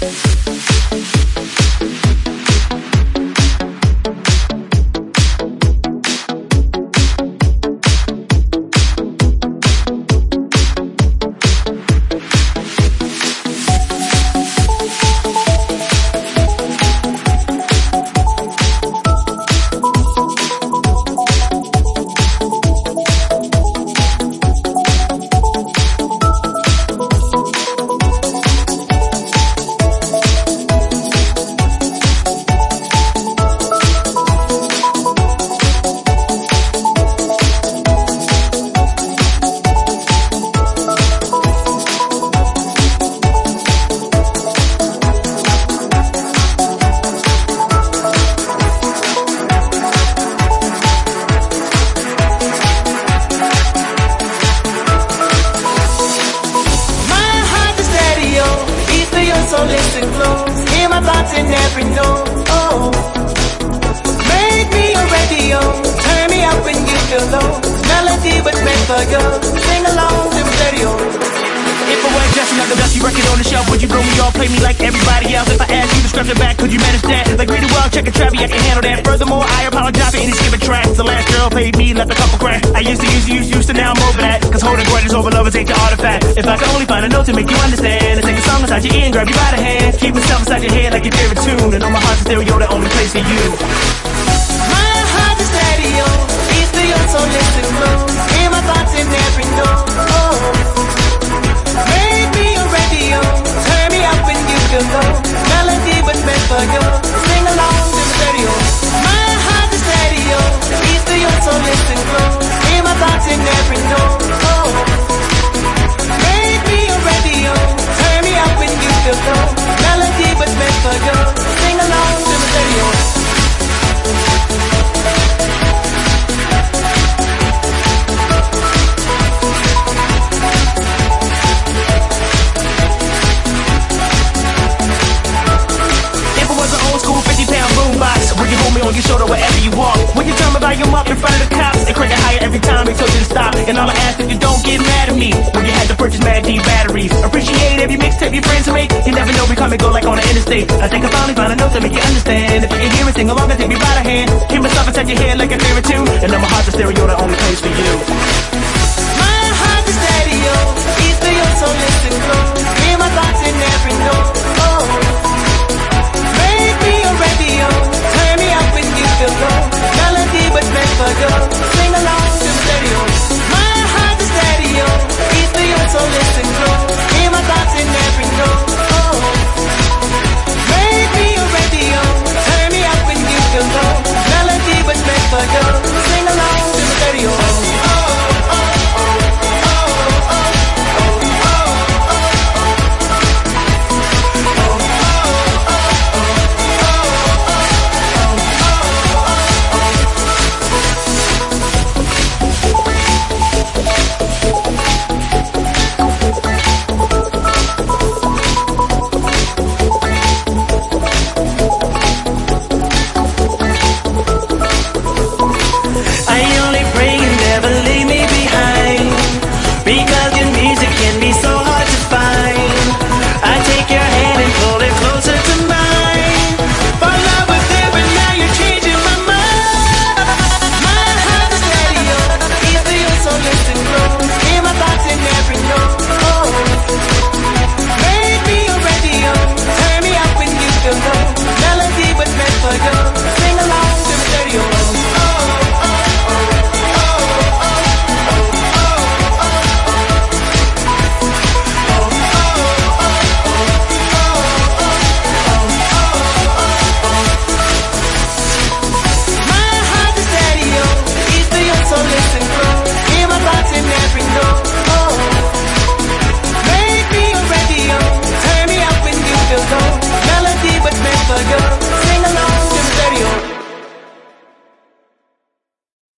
So listen close, hear my thoughts in every note. Oh, make me a radio, turn me up when you feel low. Melody was meant for you, sing along to the radio. If I weren't just another dusty record on the shelf, would you blow me off, play me like everybody else? If I asked you to scratch it back, could you manage that? Like read the world, check a Travi, I can handle that. Furthermore, I apologize for any skipping tracks. The last girl played me, left a couple cracks. I used to, now I'm over that. Cause holding grudges over lovers ain't the artifact. If I could only find a note to make you understand, and sing a song inside your ear and grab you by the hand, keep myself inside your head like your favorite tune, and on my heart's stereo, the only place for you. My heart is stereo, it's for you, so listen close. Hear my thoughts in every note. Oh, make me a radio, turn me up when you feel low. Melody was meant for you, sing along to the stereo. My heart is stereo, it's for you, so listen close. Hear my thoughts in every note. Oh, make me a radio, turn me up when you feel low. Melody was meant for you, sing along to the stereo. Would you hold me on your shoulder wherever you walk? Would you tell me about your up in front of the cops and crank it higher every time they told you to stop? And all I ask is you don't get mad at me when you had to purchase Mad D batteries. Appreciate every mixtape your friends make. You never know, we come and go like on the interstate. I think I finally found a note to make you understand. If you can hear me sing along, I take me by the hand. Keep myself inside your head like a favorite tune, and on my heart's a stereo, the only place for you. My heart is stereo, it's for you, so listen close. Hear my thoughts in every